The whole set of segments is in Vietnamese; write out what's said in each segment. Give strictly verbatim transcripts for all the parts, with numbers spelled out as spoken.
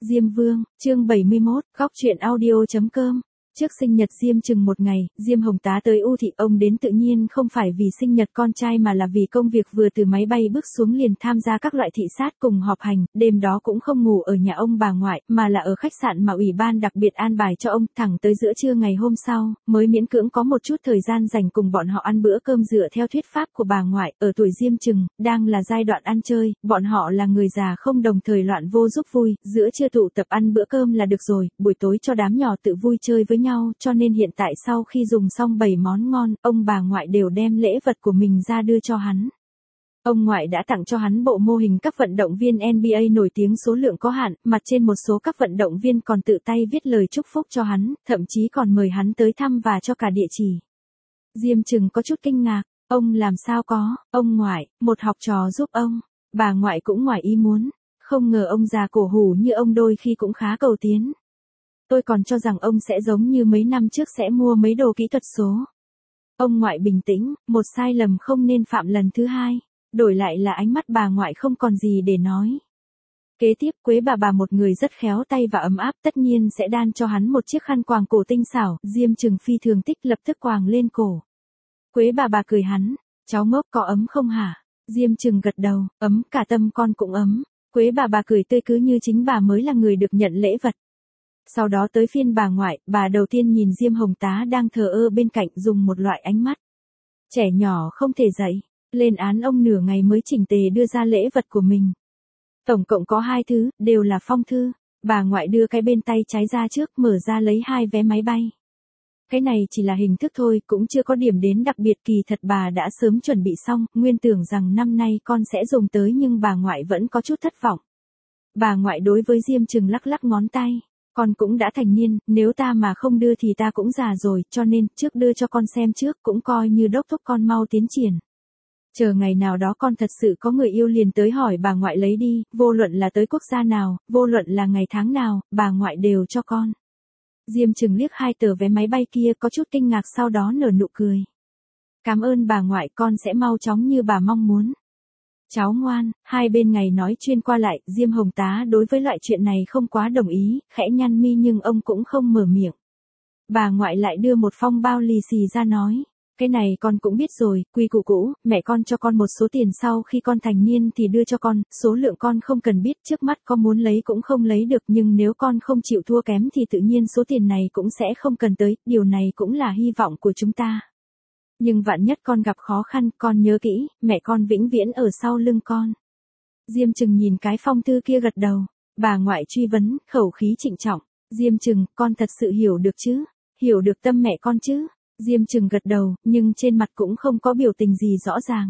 Diêm Vương, chương bảy mươi mốt, góc truyện audio chấm com. Trước sinh nhật Diêm Trừng một ngày, Diêm Hồng Tá tới U thị, ông đến tự nhiên không phải vì sinh nhật con trai mà là vì công việc, vừa từ máy bay bước xuống liền tham gia các loại thị sát cùng họp hành, đêm đó cũng không ngủ ở nhà ông bà ngoại, mà là ở khách sạn mà ủy ban đặc biệt an bài cho ông, thẳng tới giữa trưa ngày hôm sau, mới miễn cưỡng có một chút thời gian dành cùng bọn họ ăn bữa cơm. Dựa theo thuyết pháp của bà ngoại, ở tuổi Diêm Trừng, đang là giai đoạn ăn chơi, bọn họ là người già không đồng thời loạn vô giúp vui, giữa trưa tụ tập ăn bữa cơm là được rồi, buổi tối cho đám nhỏ tự vui chơi với nhau, cho nên hiện tại sau khi dùng xong bảy món ngon, ông bà ngoại đều đem lễ vật của mình ra đưa cho hắn. Ông ngoại đã tặng cho hắn bộ mô hình các vận động viên en bê a nổi tiếng, số lượng có hạn, mặt trên một số các vận động viên còn tự tay viết lời chúc phúc cho hắn, thậm chí còn mời hắn tới thăm và cho cả địa chỉ. Diêm Trừng có chút kinh ngạc, ông làm sao có, ông ngoại, một học trò giúp ông. Bà ngoại cũng ngoài ý muốn, không ngờ ông già cổ hủ như ông đôi khi cũng khá cầu tiến. Tôi còn cho rằng ông sẽ giống như mấy năm trước sẽ mua mấy đồ kỹ thuật số. Ông ngoại bình tĩnh, một sai lầm không nên phạm lần thứ hai. Đổi lại là ánh mắt bà ngoại không còn gì để nói. Kế tiếp, Quế bà bà, một người rất khéo tay và ấm áp, tất nhiên sẽ đan cho hắn một chiếc khăn quàng cổ tinh xảo. Diêm Trừng phi thường thích, lập tức quàng lên cổ. Quế bà bà cười hắn, cháu ngốc có ấm không hả? Diêm Trừng gật đầu, ấm, cả tâm con cũng ấm. Quế bà bà cười tươi cứ như chính bà mới là người được nhận lễ vật. Sau đó tới phiên bà ngoại, bà đầu tiên nhìn Diêm Hồng Tá đang thờ ơ bên cạnh, dùng một loại ánh mắt trẻ nhỏ không thể dạy, lên án ông, nửa ngày mới chỉnh tề đưa ra lễ vật của mình. Tổng cộng có hai thứ, đều là phong thư. Bà ngoại đưa cái bên tay trái ra trước, mở ra lấy hai vé máy bay. Cái này chỉ là hình thức thôi, cũng chưa có điểm đến đặc biệt, kỳ thật bà đã sớm chuẩn bị xong, nguyên tưởng rằng năm nay con sẽ dùng tới, nhưng bà ngoại vẫn có chút thất vọng. Bà ngoại đối với Diêm Trừng lắc lắc ngón tay. Con cũng đã thành niên, nếu ta mà không đưa thì ta cũng già rồi, cho nên, trước đưa cho con xem trước, cũng coi như đốc thúc con mau tiến triển. Chờ ngày nào đó con thật sự có người yêu liền tới hỏi bà ngoại lấy đi, vô luận là tới quốc gia nào, vô luận là ngày tháng nào, bà ngoại đều cho con. Diêm Trừng liếc hai tờ vé máy bay kia có chút kinh ngạc, sau đó nở nụ cười. Cảm ơn bà ngoại, con sẽ mau chóng như bà mong muốn. Cháu ngoan. Hai bên ngày nói chuyên qua lại, Diêm Hồng Tá đối với loại chuyện này không quá đồng ý, khẽ nhăn mi nhưng ông cũng không mở miệng. Bà ngoại lại đưa một phong bao lì xì ra nói, cái này con cũng biết rồi, quy củ cũ, mẹ con cho con một số tiền, sau khi con thành niên thì đưa cho con, số lượng con không cần biết, trước mắt con muốn lấy cũng không lấy được, nhưng nếu con không chịu thua kém thì tự nhiên số tiền này cũng sẽ không cần tới, điều này cũng là hy vọng của chúng ta. Nhưng vạn nhất con gặp khó khăn, con nhớ kỹ, mẹ con vĩnh viễn ở sau lưng con. Diêm Trừng nhìn cái phong thư kia gật đầu. Bà ngoại truy vấn, khẩu khí trịnh trọng. Diêm Trừng, con thật sự hiểu được chứ? Hiểu được tâm mẹ con chứ? Diêm Trừng gật đầu, nhưng trên mặt cũng không có biểu tình gì rõ ràng.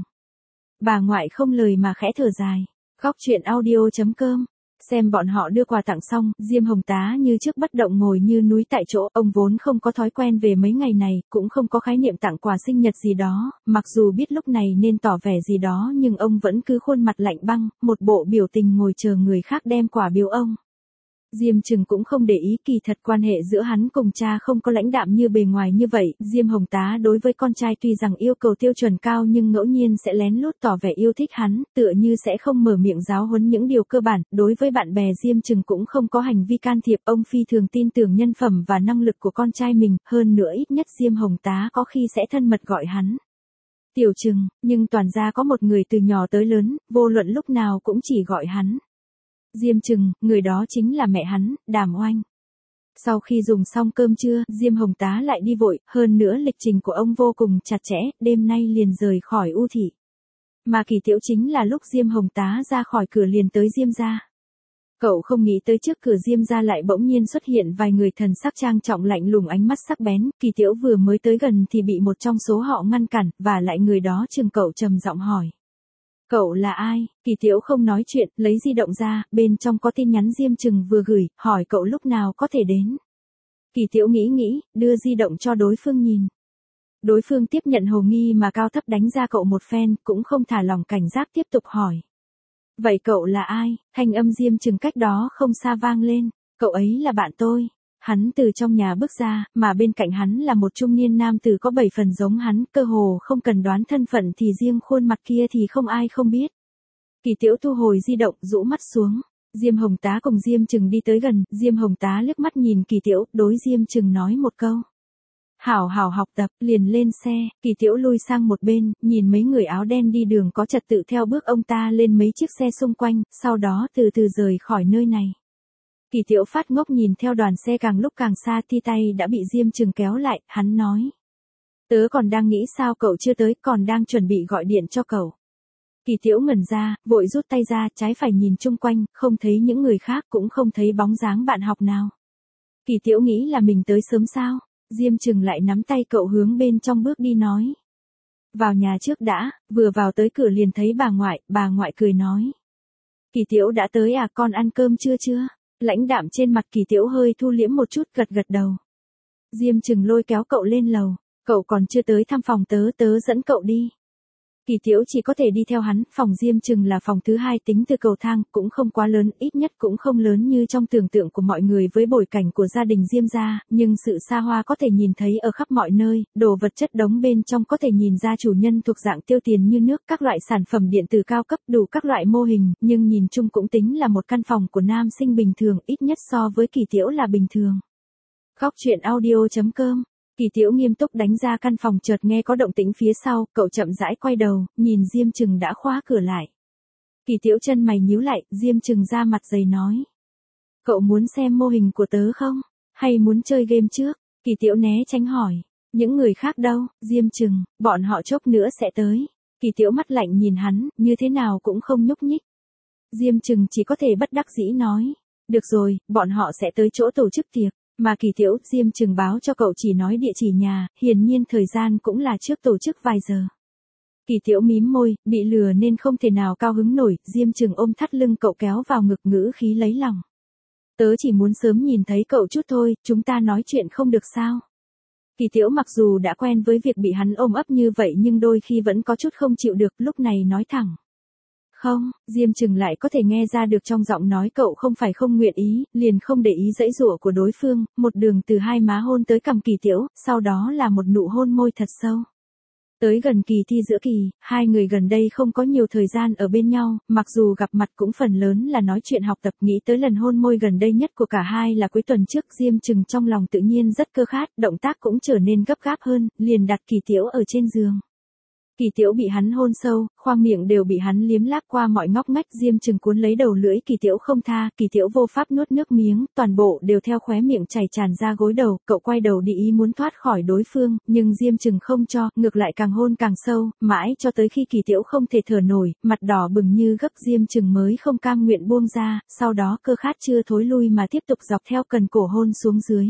Bà ngoại không lời mà khẽ thở dài. Góc truyện audio chấm com. Xem bọn họ đưa quà tặng xong, Diêm Hồng Tá như trước bất động ngồi như núi tại chỗ, ông vốn không có thói quen về mấy ngày này, cũng không có khái niệm tặng quà sinh nhật gì đó, mặc dù biết lúc này nên tỏ vẻ gì đó nhưng ông vẫn cứ khuôn mặt lạnh băng, một bộ biểu tình ngồi chờ người khác đem quà biếu ông. Diêm Trừng cũng không để ý, kỳ thật quan hệ giữa hắn cùng cha không có lãnh đạm như bề ngoài như vậy. Diêm Hồng Tá đối với con trai tuy rằng yêu cầu tiêu chuẩn cao nhưng ngẫu nhiên sẽ lén lút tỏ vẻ yêu thích hắn, tựa như sẽ không mở miệng giáo huấn những điều cơ bản. Đối với bạn bè Diêm Trừng cũng không có hành vi can thiệp, ông phi thường tin tưởng nhân phẩm và năng lực của con trai mình, hơn nữa ít nhất Diêm Hồng Tá có khi sẽ thân mật gọi hắn Tiểu Trừng, nhưng toàn gia có một người từ nhỏ tới lớn, vô luận lúc nào cũng chỉ gọi hắn Diêm Trừng, người đó chính là mẹ hắn, Đàm Oanh. Sau khi dùng xong cơm trưa, Diêm Hồng Tá lại đi vội, hơn nữa lịch trình của ông vô cùng chặt chẽ, đêm nay liền rời khỏi U thị. Mà kỳ tiểu chính là lúc Diêm Hồng Tá ra khỏi cửa liền tới Diêm gia. Cậu không nghĩ tới trước cửa Diêm gia lại bỗng nhiên xuất hiện vài người thần sắc trang trọng lạnh lùng, ánh mắt sắc bén, kỳ tiểu vừa mới tới gần thì bị một trong số họ ngăn cản, và lại người đó chừng cậu trầm giọng hỏi. Cậu là ai? Kỳ tiểu không nói chuyện, lấy di động ra, bên trong có tin nhắn Diêm Trừng vừa gửi, hỏi cậu lúc nào có thể đến. Kỳ tiểu nghĩ nghĩ, đưa di động cho đối phương nhìn. Đối phương tiếp nhận hồ nghi mà cao thấp đánh ra cậu một phen, cũng không thả lỏng cảnh giác tiếp tục hỏi. Vậy cậu là ai? Thanh âm Diêm Trừng cách đó không xa vang lên. Cậu ấy là bạn tôi. Hắn từ trong nhà bước ra, mà bên cạnh hắn là một trung niên nam tử có bảy phần giống hắn, cơ hồ không cần đoán thân phận thì riêng khuôn mặt kia thì không ai không biết. Kỳ tiểu thu hồi di động, rũ mắt xuống. Diêm Hồng Tá cùng Diêm Trừng đi tới gần, Diêm Hồng Tá liếc mắt nhìn Kỳ Tiễu, đối Diêm Trừng nói một câu. Hảo hảo học tập, liền lên xe, Kỳ Tiễu lui sang một bên, nhìn mấy người áo đen đi đường có trật tự theo bước ông ta lên mấy chiếc xe xung quanh, sau đó từ từ rời khỏi nơi này. Kỳ Tiễu phát ngốc nhìn theo đoàn xe càng lúc càng xa, thi tay đã bị Diêm Trừng kéo lại, hắn nói. Tớ còn đang nghĩ sao cậu chưa tới, còn đang chuẩn bị gọi điện cho cậu. Kỳ Tiễu ngẩn ra, vội rút tay ra, trái phải nhìn chung quanh, không thấy những người khác, cũng không thấy bóng dáng bạn học nào. Kỳ Tiễu nghĩ là mình tới sớm sao, Diêm Trừng lại nắm tay cậu hướng bên trong bước đi nói. Vào nhà trước đã, vừa vào tới cửa liền thấy bà ngoại, bà ngoại cười nói. Kỳ Tiễu đã tới à, con ăn cơm chưa chưa? Lãnh đạm trên mặt Kỳ Tiễu hơi thu liễm một chút, gật gật đầu. Diêm Trừng lôi kéo cậu lên lầu, cậu còn chưa tới thăm phòng tớ, tớ dẫn cậu đi. Kỳ Tiễu chỉ có thể đi theo hắn, phòng Diêm Trừng là phòng thứ hai tính từ cầu thang, cũng không quá lớn, ít nhất cũng không lớn như trong tưởng tượng của mọi người với bối cảnh của gia đình Diêm gia, nhưng sự xa hoa có thể nhìn thấy ở khắp mọi nơi, đồ vật chất đống bên trong có thể nhìn ra chủ nhân thuộc dạng tiêu tiền như nước, các loại sản phẩm điện tử cao cấp, đủ các loại mô hình, nhưng nhìn chung cũng tính là một căn phòng của nam sinh bình thường, ít nhất so với Kỳ Tiễu là bình thường. Góc truyện audio chấm com. Kỳ Tiễu nghiêm túc đánh ra căn phòng, chợt nghe có động tĩnh phía sau, cậu chậm rãi quay đầu, nhìn Diêm Trừng đã khóa cửa lại. Kỳ Tiễu chân mày nhíu lại, Diêm Trừng ra mặt dày nói. Cậu muốn xem mô hình của tớ không? Hay muốn chơi game trước? Kỳ Tiễu né tránh hỏi. Những người khác đâu? Diêm Trừng, bọn họ chốc nữa sẽ tới. Kỳ Tiễu mắt lạnh nhìn hắn, như thế nào cũng không nhúc nhích. Diêm Trừng chỉ có thể bất đắc dĩ nói. Được rồi, bọn họ sẽ tới chỗ tổ chức tiệc. Mà Kỳ Tiễu, Diêm Trừng báo cho cậu chỉ nói địa chỉ nhà, hiển nhiên thời gian cũng là trước tổ chức vài giờ. Kỳ Tiễu mím môi, bị lừa nên không thể nào cao hứng nổi, Diêm Trừng ôm thắt lưng cậu kéo vào ngực, ngữ khí lấy lòng. Tớ chỉ muốn sớm nhìn thấy cậu chút thôi, chúng ta nói chuyện không được sao? Kỳ Tiễu mặc dù đã quen với việc bị hắn ôm ấp như vậy nhưng đôi khi vẫn có chút không chịu được, lúc này nói thẳng. Không, Diêm Trừng lại có thể nghe ra được trong giọng nói cậu không phải không nguyện ý, liền không để ý giãy giụa của đối phương, một đường từ hai má hôn tới cằm Kỳ Tiễu, sau đó là một nụ hôn môi thật sâu. Tới gần kỳ thi giữa kỳ, hai người gần đây không có nhiều thời gian ở bên nhau, mặc dù gặp mặt cũng phần lớn là nói chuyện học tập, nghĩ tới lần hôn môi gần đây nhất của cả hai là cuối tuần trước, Diêm Trừng trong lòng tự nhiên rất cơ khát, động tác cũng trở nên gấp gáp hơn, liền đặt Kỳ Tiễu ở trên giường. Kỳ Tiễu bị hắn hôn sâu, khoang miệng đều bị hắn liếm láp qua mọi ngóc ngách, Diêm Trừng cuốn lấy đầu lưỡi Kỳ Tiễu không tha, Kỳ Tiễu vô pháp nuốt nước miếng, toàn bộ đều theo khóe miệng chảy tràn ra gối đầu, cậu quay đầu đi ý muốn thoát khỏi đối phương, nhưng Diêm Trừng không cho, ngược lại càng hôn càng sâu, mãi cho tới khi Kỳ Tiễu không thể thở nổi, mặt đỏ bừng như gấp, Diêm Trừng mới không cam nguyện buông ra, sau đó cơ khát chưa thối lui mà tiếp tục dọc theo cần cổ hôn xuống dưới.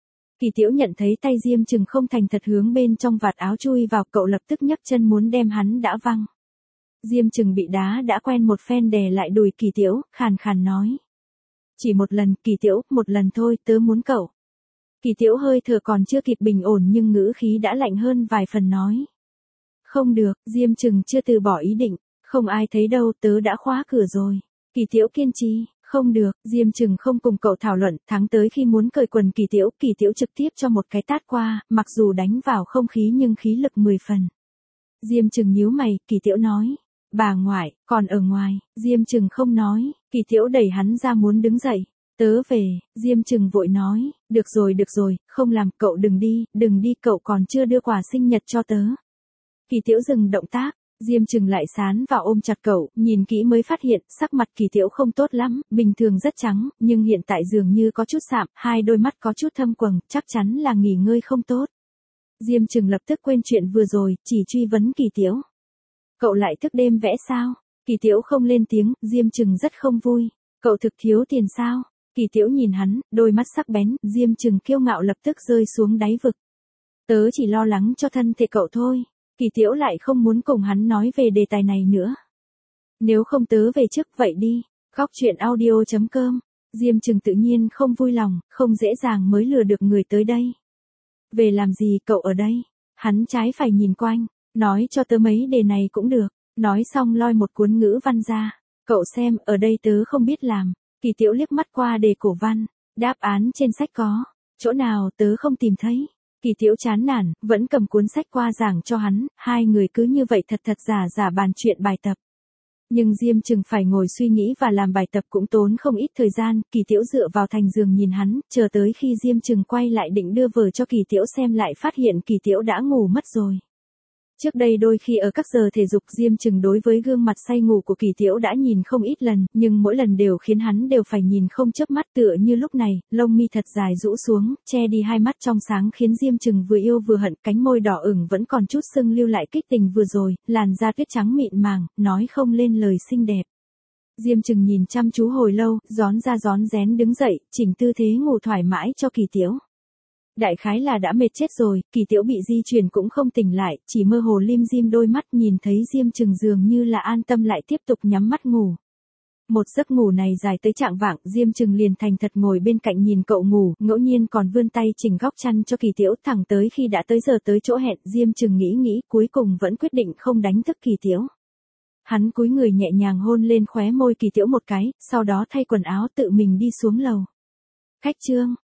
Kỳ Tiễu nhận thấy tay Diêm Trừng không thành thật hướng bên trong vạt áo chui vào, cậu lập tức nhấc chân muốn đem hắn đã văng. Diêm Trừng bị đá đã quen một phen đè lại đùi Kỳ Tiễu, khàn khàn nói. Chỉ một lần, Kỳ Tiễu, một lần thôi, tớ muốn cậu. Kỳ Tiễu hơi thở còn chưa kịp bình ổn nhưng ngữ khí đã lạnh hơn vài phần nói. Không được, Diêm Trừng chưa từ bỏ ý định, không ai thấy đâu, tớ đã khóa cửa rồi. Kỳ Tiễu kiên trì. Không được, Diêm Trừng không cùng cậu thảo luận, tháng tới khi muốn cởi quần Kỳ Tiễu, Kỳ Tiễu trực tiếp cho một cái tát qua, mặc dù đánh vào không khí nhưng khí lực mười phần. Diêm Trừng nhíu mày, Kỳ Tiễu nói, bà ngoại, còn ở ngoài, Diêm Trừng không nói, Kỳ Tiễu đẩy hắn ra muốn đứng dậy, tớ về, Diêm Trừng vội nói, được rồi được rồi, không làm, cậu đừng đi, đừng đi, cậu còn chưa đưa quà sinh nhật cho tớ. Kỳ Tiễu dừng động tác. Diêm Trừng lại sán vào ôm chặt cậu, nhìn kỹ mới phát hiện, sắc mặt Kỳ Tiễu không tốt lắm, bình thường rất trắng, nhưng hiện tại dường như có chút sạm, hai đôi mắt có chút thâm quầng, chắc chắn là nghỉ ngơi không tốt. Diêm Trừng lập tức quên chuyện vừa rồi, chỉ truy vấn Kỳ Tiễu. Cậu lại thức đêm vẽ sao? Kỳ Tiễu không lên tiếng, Diêm Trừng rất không vui. Cậu thực thiếu tiền sao? Kỳ Tiễu nhìn hắn, đôi mắt sắc bén, Diêm Trừng kiêu ngạo lập tức rơi xuống đáy vực. Tớ chỉ lo lắng cho thân thể cậu thôi. Kỳ Tiễu lại không muốn cùng hắn nói về đề tài này nữa. Nếu không tớ về trước vậy đi. Góc truyện audio chấm com. Diêm Trừng tự nhiên không vui lòng, không dễ dàng mới lừa được người tới đây. Về làm gì cậu ở đây? Hắn trái phải nhìn quanh, nói cho tớ mấy đề này cũng được. Nói xong lôi một cuốn ngữ văn ra. Cậu xem, ở đây tớ không biết làm. Kỳ Tiễu liếc mắt qua đề cổ văn. Đáp án trên sách có. Chỗ nào tớ không tìm thấy. Kỳ Tiễu chán nản, vẫn cầm cuốn sách qua giảng cho hắn, hai người cứ như vậy thật thật giả giả bàn chuyện bài tập. Nhưng Diêm Trừng phải ngồi suy nghĩ và làm bài tập cũng tốn không ít thời gian, Kỳ Tiễu dựa vào thành giường nhìn hắn, chờ tới khi Diêm Trừng quay lại định đưa vở cho Kỳ Tiễu xem lại phát hiện Kỳ Tiễu đã ngủ mất rồi. Trước đây đôi khi ở các giờ thể dục Diêm Trừng đối với gương mặt say ngủ của Kỳ Tiễu đã nhìn không ít lần, nhưng mỗi lần đều khiến hắn đều phải nhìn không chớp mắt tựa như lúc này, lông mi thật dài rũ xuống, che đi hai mắt trong sáng khiến Diêm Trừng vừa yêu vừa hận, cánh môi đỏ ửng vẫn còn chút sưng lưu lại kích tình vừa rồi, làn da tuyết trắng mịn màng, nói không lên lời xinh đẹp. Diêm Trừng nhìn chăm chú hồi lâu, rón ra rón rén đứng dậy, chỉnh tư thế ngủ thoải mái cho Kỳ Tiễu. Đại khái là đã mệt chết rồi, Kỳ Tiễu bị di chuyển cũng không tỉnh lại, chỉ mơ hồ lim dim đôi mắt nhìn thấy Diêm Trừng dường như là an tâm lại tiếp tục nhắm mắt ngủ. Một giấc ngủ này dài tới trạng vạng, Diêm Trừng liền thành thật ngồi bên cạnh nhìn cậu ngủ, ngẫu nhiên còn vươn tay chỉnh góc chăn cho Kỳ Tiễu, thẳng tới khi đã tới giờ tới chỗ hẹn, Diêm Trừng nghĩ nghĩ cuối cùng vẫn quyết định không đánh thức Kỳ Tiễu. Hắn cúi người nhẹ nhàng hôn lên khóe môi Kỳ Tiễu một cái, sau đó thay quần áo tự mình đi xuống lầu. Khách trương.